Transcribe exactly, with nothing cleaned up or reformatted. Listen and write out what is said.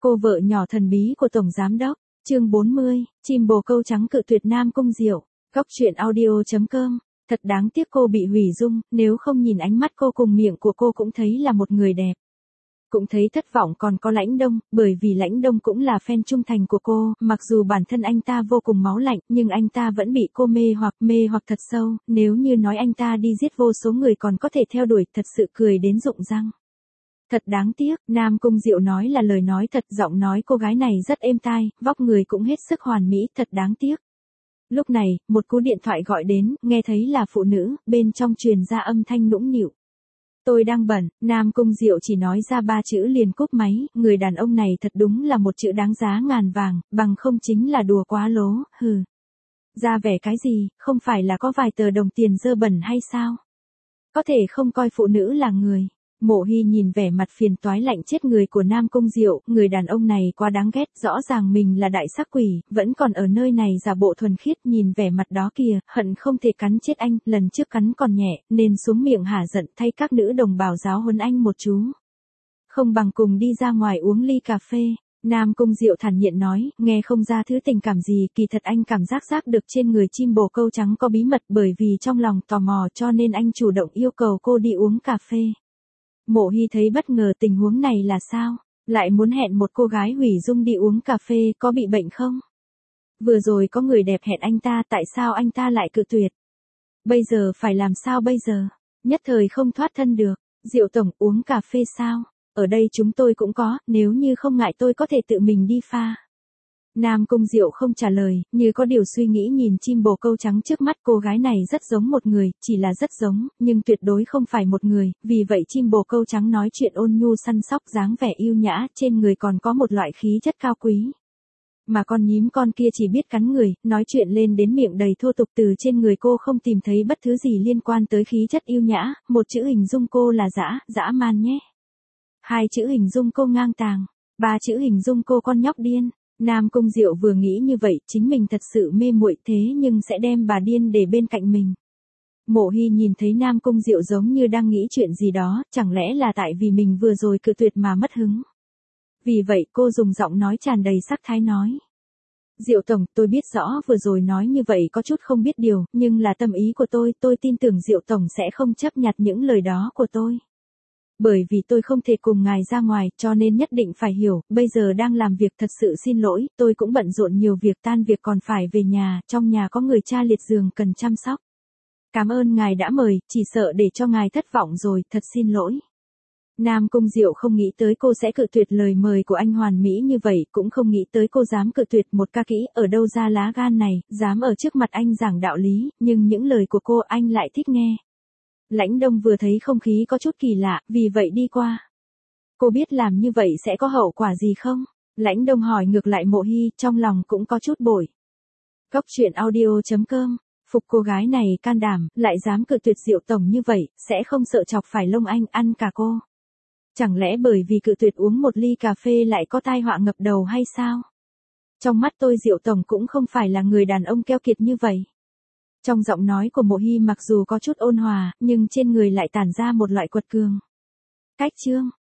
Cô vợ nhỏ thần bí của Tổng Giám Đốc, chương bốn mươi, chim bồ câu trắng cự tuyệt Nam Cung Diệu, góc truyện audio chấm com. Thật đáng tiếc cô bị hủy dung, nếu không nhìn ánh mắt cô cùng miệng của cô cũng thấy là một người đẹp. Cũng thấy thất vọng còn có Lãnh Đông, bởi vì Lãnh Đông cũng là fan trung thành của cô, mặc dù bản thân anh ta vô cùng máu lạnh, nhưng anh ta vẫn bị cô mê hoặc mê hoặc thật sâu, nếu như nói anh ta đi giết vô số người còn có thể theo đuổi, thật sự cười đến rụng răng. Thật đáng tiếc, Nam Cung Diệu nói là lời nói thật, giọng nói cô gái này rất êm tai, vóc người cũng hết sức hoàn mỹ, thật đáng tiếc. Lúc này, một cú điện thoại gọi đến, nghe thấy là phụ nữ, bên trong truyền ra âm thanh nũng nịu. Tôi đang bận, Nam Cung Diệu chỉ nói ra ba chữ liền cúp máy, người đàn ông này thật đúng là một chữ đáng giá ngàn vàng, bằng không chính là đùa quá lố, hừ. Ra vẻ cái gì, không phải là có vài tờ đồng tiền dơ bẩn hay sao? Có thể không coi phụ nữ là người. Mộ Hy nhìn vẻ mặt phiền toái lạnh chết người của Nam Cung Diệu, người đàn ông này quá đáng ghét, rõ ràng mình là đại sắc quỷ, vẫn còn ở nơi này giả bộ thuần khiết, nhìn vẻ mặt đó kìa, hận không thể cắn chết anh, lần trước cắn còn nhẹ, nên xuống miệng hả giận thay các nữ đồng bào giáo huấn anh một chú. Không bằng cùng đi ra ngoài uống ly cà phê. Nam Cung Diệu thản nhiên nói, nghe không ra thứ tình cảm gì, kỳ thật anh cảm giác giác được trên người chim bồ câu trắng có bí mật, bởi vì trong lòng tò mò cho nên anh chủ động yêu cầu cô đi uống cà phê. Mộ Hy thấy bất ngờ, tình huống này là sao? Lại muốn hẹn một cô gái hủy dung đi uống cà phê, có bị bệnh không? Vừa rồi có người đẹp hẹn anh ta, tại sao anh ta lại cự tuyệt? Bây giờ phải làm sao bây giờ? Nhất thời không thoát thân được. Diệu tổng, uống cà phê sao? Ở đây chúng tôi cũng có, nếu như không ngại tôi có thể tự mình đi pha. Nam Cung Diệu không trả lời, như có điều suy nghĩ nhìn chim bồ câu trắng trước mắt, cô gái này rất giống một người, chỉ là rất giống, nhưng tuyệt đối không phải một người, vì vậy chim bồ câu trắng nói chuyện ôn nhu săn sóc, dáng vẻ yêu nhã, trên người còn có một loại khí chất cao quý. Mà con nhím con kia chỉ biết cắn người, nói chuyện lên đến miệng đầy thô tục, từ trên người cô không tìm thấy bất thứ gì liên quan tới khí chất yêu nhã, một chữ hình dung cô là dã, dã man nhé. Hai chữ hình dung cô ngang tàng, ba chữ hình dung cô con nhóc điên. Nam Cung Diệu vừa nghĩ như vậy, chính mình thật sự mê muội, thế nhưng sẽ đem bà điên để bên cạnh mình. Mộ Hy nhìn thấy Nam Cung Diệu giống như đang nghĩ chuyện gì đó, chẳng lẽ là tại vì mình vừa rồi cự tuyệt mà mất hứng. Vì vậy cô dùng giọng nói tràn đầy sắc thái nói. Diệu tổng, tôi biết rõ vừa rồi nói như vậy có chút không biết điều, nhưng là tâm ý của tôi, tôi tin tưởng Diệu tổng sẽ không chấp nhặt những lời đó của tôi. Bởi vì tôi không thể cùng ngài ra ngoài, cho nên nhất định phải hiểu, bây giờ đang làm việc, thật sự xin lỗi, tôi cũng bận rộn nhiều việc, tan việc còn phải về nhà, trong nhà có người cha liệt giường cần chăm sóc. Cảm ơn ngài đã mời, chỉ sợ để cho ngài thất vọng rồi, thật xin lỗi. Nam Cung Diệu không nghĩ tới cô sẽ cự tuyệt lời mời của anh hoàn mỹ như vậy, cũng không nghĩ tới cô dám cự tuyệt một ca kỹ, ở đâu ra lá gan này, dám ở trước mặt anh giảng đạo lý, nhưng những lời của cô anh lại thích nghe. Lãnh Đông vừa thấy không khí có chút kỳ lạ, vì vậy đi qua. Cô biết làm như vậy sẽ có hậu quả gì không? Lãnh Đông hỏi ngược lại Mộ Hy, trong lòng cũng có chút bội. Góc truyện audio chấm com, phục cô gái này can đảm, lại dám cự tuyệt Diệu tổng như vậy, sẽ không sợ chọc phải lông anh, ăn cả cô. Chẳng lẽ bởi vì cự tuyệt uống một ly cà phê lại có tai họa ngập đầu hay sao? Trong mắt tôi Diệu tổng cũng không phải là người đàn ông keo kiệt như vậy. Trong giọng nói của Mộ Hy mặc dù có chút ôn hòa, nhưng trên người lại tản ra một loại quật cường. Cách chương,